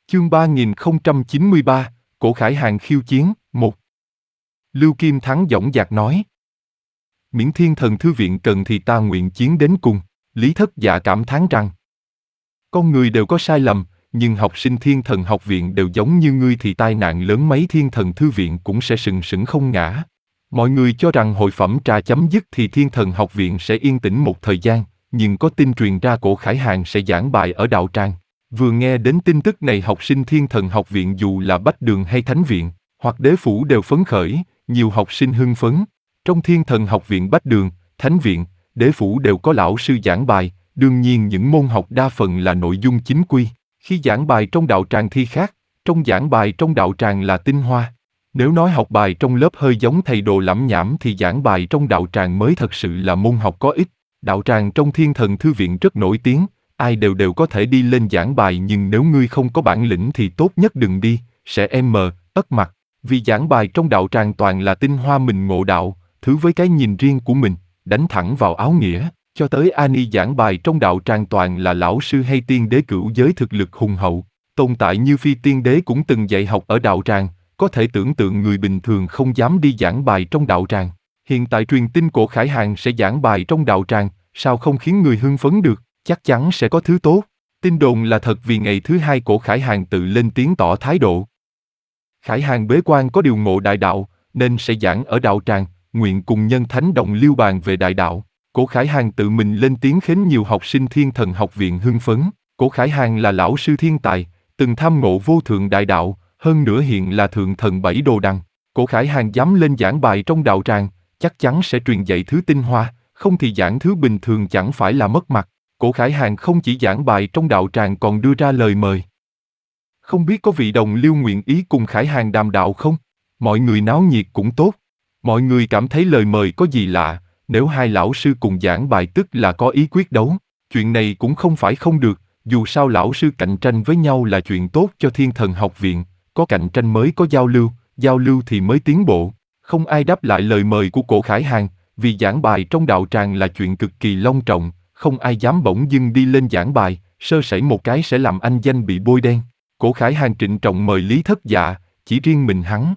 Chương 3093, Cổ Khải Hàng khiêu chiến, 1. Lưu Kim Thắng dõng dạc nói. Miễn Thiên Thần Thư Viện cần thì ta nguyện chiến đến cùng. Lý Thất Dạ cảm thán rằng, con người đều có sai lầm, nhưng học sinh Thiên Thần Học Viện đều giống như ngươi thì tai nạn lớn mấy Thiên Thần Thư Viện cũng sẽ sừng sững không ngã. Mọi người cho rằng hội phẩm trà chấm dứt thì Thiên Thần Học Viện sẽ yên tĩnh một thời gian, nhưng có tin truyền ra Cổ Khải Hàng sẽ giảng bài ở đạo tràng. Vừa nghe đến tin tức này, học sinh Thiên Thần Học Viện dù là Bách Đường hay Thánh Viện, hoặc Đế Phủ đều phấn khởi, nhiều học sinh hưng phấn. Trong Thiên Thần Học Viện Bách Đường, Thánh Viện, Đế Phủ đều có lão sư giảng bài, đương nhiên những môn học đa phần là nội dung chính quy. Khi giảng bài trong đạo tràng thì khác, trong giảng bài trong đạo tràng là tinh hoa. Nếu nói học bài trong lớp hơi giống thầy đồ lẩm nhẩm thì giảng bài trong đạo tràng mới thật sự là môn học có ích. Đạo tràng trong Thiên Thần Thư Viện rất nổi tiếng, ai đều có thể đi lên giảng bài, nhưng nếu ngươi không có bản lĩnh thì tốt nhất đừng đi, sẽ ất mặt. Vì giảng bài trong đạo tràng toàn là tinh hoa mình ngộ đạo, thứ với cái nhìn riêng của mình, đánh thẳng vào áo nghĩa. Cho tới Ani giảng bài trong đạo tràng toàn là lão sư hay tiên đế cửu giới thực lực hùng hậu. Tồn tại như Phi tiên đế cũng từng dạy học ở đạo tràng, có thể tưởng tượng người bình thường không dám đi giảng bài trong đạo tràng. Hiện tại truyền tin Cổ Khải Hàng sẽ giảng bài trong đạo tràng, sao không khiến người hưng phấn được, chắc chắn sẽ có thứ tốt. Tin đồn là thật vì ngày thứ hai Cổ Khải Hàng tự lên tiếng tỏ thái độ. Khải Hàng bế quan có điều ngộ đại đạo, nên sẽ giảng ở đạo tràng, nguyện cùng nhân thánh đồng liêu bàn về đại đạo. Cổ Khải Hàng tự mình lên tiếng khiến nhiều học sinh Thiên Thần Học Viện hưng phấn. Cổ Khải Hàng là lão sư thiên tài, từng tham ngộ vô thượng đại đạo, hơn nữa hiện là thượng thần 7 đồ đằng. Cổ Khải Hàng dám lên giảng bài trong đạo tràng, chắc chắn sẽ truyền dạy thứ tinh hoa, không thì giảng thứ bình thường chẳng phải là mất mặt. Cổ Khải Hàng không chỉ giảng bài trong đạo tràng còn đưa ra lời mời. Không biết có vị đồng liêu nguyện ý cùng Khải Hàng đàm đạo không? Mọi người náo nhiệt cũng tốt. Mọi người cảm thấy lời mời có gì lạ, nếu hai lão sư cùng giảng bài tức là có ý quyết đấu. Chuyện này cũng không phải không được, dù sao lão sư cạnh tranh với nhau là chuyện tốt cho Thiên Thần Học Viện, có cạnh tranh mới có giao lưu thì mới tiến bộ. Không ai đáp lại lời mời của Cổ Khải Hàng, vì giảng bài trong đạo tràng là chuyện cực kỳ long trọng, không ai dám bỗng dưng đi lên giảng bài, sơ sẩy một cái sẽ làm anh danh bị bôi đen. Cổ Khải Hàng trịnh trọng mời Lý Thất Dạ, chỉ riêng mình hắn.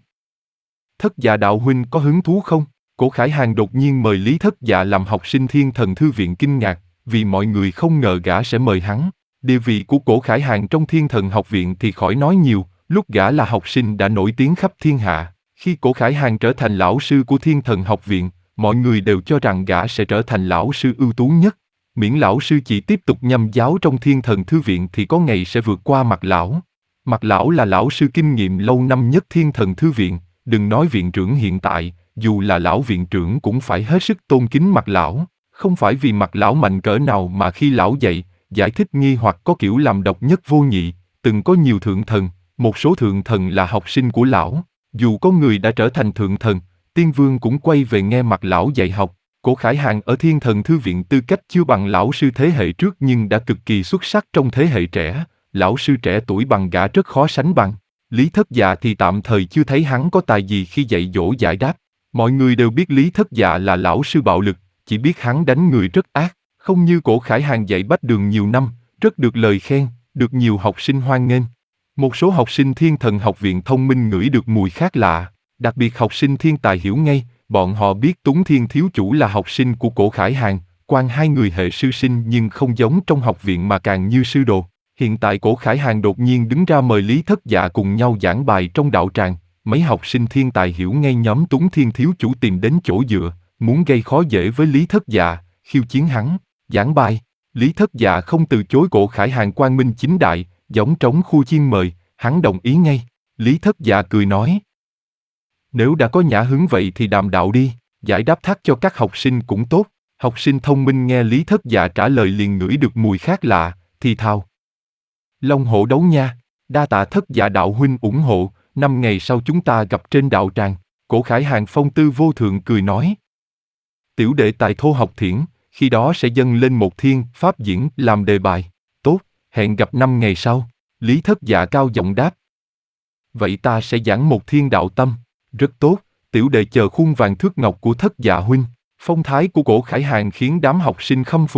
Thất Dạ đạo huynh có hứng thú không? Cổ Khải Hàng đột nhiên mời Lý Thất Dạ làm học sinh Thiên Thần Thư Viện kinh ngạc, vì mọi người không ngờ gã sẽ mời hắn. Địa vị của Cổ Khải Hàng trong Thiên Thần Học Viện thì khỏi nói nhiều, lúc gã là học sinh đã nổi tiếng khắp thiên hạ. Khi Cổ Khải Hàng trở thành lão sư của Thiên Thần Học Viện, mọi người đều cho rằng gã sẽ trở thành lão sư ưu tú nhất. Miễn lão sư chỉ tiếp tục nhâm giáo trong Thiên Thần Thư Viện thì có ngày sẽ vượt qua Mạc lão. Mạc lão là lão sư kinh nghiệm lâu năm nhất Thiên Thần Thư Viện, đừng nói viện trưởng hiện tại, dù là lão viện trưởng cũng phải hết sức tôn kính Mạc lão. Không phải vì Mạc lão mạnh cỡ nào mà khi lão dạy, giải thích nghi hoặc có kiểu làm độc nhất vô nhị, từng có nhiều thượng thần, một số thượng thần là học sinh của lão. Dù có người đã trở thành thượng thần, tiên vương cũng quay về nghe Mạc lão dạy học. Cổ Khải Hàng ở Thiên Thần Thư Viện tư cách chưa bằng lão sư thế hệ trước nhưng đã cực kỳ xuất sắc trong thế hệ trẻ. Lão sư trẻ tuổi bằng gã rất khó sánh bằng. Lý Thất Dạ thì tạm thời chưa thấy hắn có tài gì khi dạy dỗ giải đáp. Mọi người đều biết Lý Thất Dạ là lão sư bạo lực, chỉ biết hắn đánh người rất ác, không như Cổ Khải Hàng dạy Bách Đường nhiều năm, rất được lời khen, được nhiều học sinh hoan nghênh. Một số học sinh Thiên Thần Học Viện thông minh ngửi được mùi khác lạ, đặc biệt học sinh thiên tài hiểu ngay, bọn họ biết Tuấn Thiên thiếu chủ là học sinh của Cổ Khải Hàng, quan hai người hệ sư sinh nhưng không giống trong học viện mà càng như sư đồ. Hiện tại Cổ Khải Hàng đột nhiên đứng ra mời Lý Thất Dạ cùng nhau giảng bài trong đạo tràng, mấy học sinh thiên tài hiểu ngay nhóm Tuấn Thiên thiếu chủ tìm đến chỗ dựa, muốn gây khó dễ với Lý Thất Dạ, khiêu chiến hắn, giảng bài. Lý Thất Dạ không từ chối Cổ Khải Hàng quang minh chính đại, giống trống khu chiên mời, hắn đồng ý ngay. Lý Thất Dạ cười nói, nếu đã có nhã hứng vậy thì đàm đạo đi, giải đáp thắc cho các học sinh cũng tốt. Học sinh thông minh nghe Lý Thất Dạ trả lời liền ngửi được mùi khác lạ, thì thào. Long hổ đấu nha, đa tạ Thất Dạ đạo huynh ủng hộ, 5 ngày sau chúng ta gặp trên đạo tràng. Cổ Khải Hàng phong tư vô thượng cười nói. Tiểu đệ tài thô học thiển, khi đó sẽ dâng lên một thiên pháp diễn làm đề bài. Tốt, hẹn gặp 5 ngày sau. Lý Thất Dạ cao giọng đáp. Vậy ta sẽ giảng một thiên đạo tâm. Rất tốt, tiểu đệ chờ khuôn vàng thước ngọc của Thất Dạ huynh. Phong thái của Cổ Khải Hàng khiến đám học sinh khâm phục.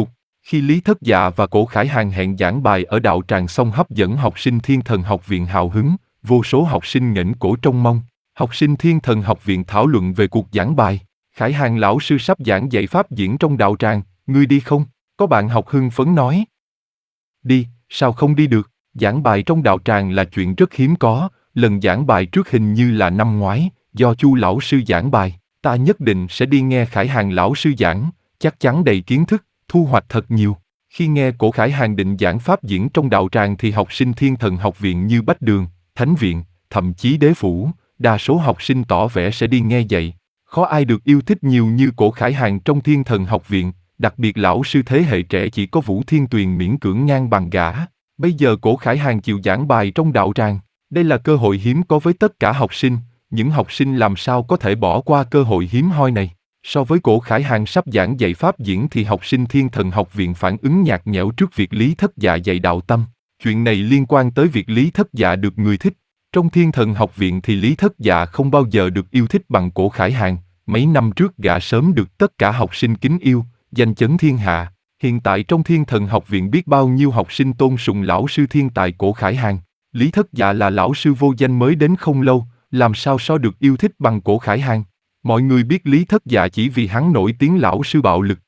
Khi Lý Thất Dạ và Cổ Khải Hàn hẹn giảng bài ở đạo tràng xong hấp dẫn học sinh Thiên Thần Học viện hào hứng, vô số học sinh nghển cổ trông mong. Học sinh Thiên Thần Học viện thảo luận về cuộc giảng bài. Khải Hàn lão sư sắp giảng dạy pháp diễn trong đạo tràng, ngươi đi không? Có bạn học hưng phấn nói. Đi, sao không đi được? Giảng bài trong đạo tràng là chuyện rất hiếm có, lần giảng bài trước hình như là năm ngoái, do Chu lão sư giảng bài, ta nhất định sẽ đi nghe Khải Hàn lão sư giảng, chắc chắn đầy kiến thức, thu hoạch thật nhiều. Khi nghe Cổ Khải Hàn định giảng pháp diễn trong đạo tràng thì học sinh Thiên Thần Học viện như Bách Đường, Thánh Viện, thậm chí Đế Phủ, đa số học sinh tỏ vẻ sẽ đi nghe dạy. Khó ai được yêu thích nhiều như Cổ Khải Hàn trong Thiên Thần Học viện, đặc biệt lão sư thế hệ trẻ chỉ có Vũ Thiên Tuyền miễn cưỡng ngang bằng gã. Bây giờ Cổ Khải Hàn chịu giảng bài trong đạo tràng, đây là cơ hội hiếm có với tất cả học sinh, những học sinh làm sao có thể bỏ qua cơ hội hiếm hoi này. So với Cổ Khải Hàn sắp giảng dạy pháp diễn thì học sinh Thiên Thần Học viện phản ứng nhạt nhẽo trước việc Lý Thất Dạ dạy đạo tâm. Chuyện này liên quan tới việc Lý Thất Dạ được người thích. Trong Thiên Thần Học viện thì Lý Thất Dạ không bao giờ được yêu thích bằng Cổ Khải Hàn. Mấy năm trước gã sớm được tất cả học sinh kính yêu, danh chấn thiên hạ. Hiện tại trong Thiên Thần Học viện biết bao nhiêu học sinh tôn sùng lão sư thiên tài Cổ Khải Hàn. Lý Thất Dạ là lão sư vô danh mới đến không lâu, làm sao so được yêu thích bằng Cổ Khải Hàn. Mọi người biết Lý Thất Dạ chỉ vì hắn nổi tiếng lão sư bạo lực,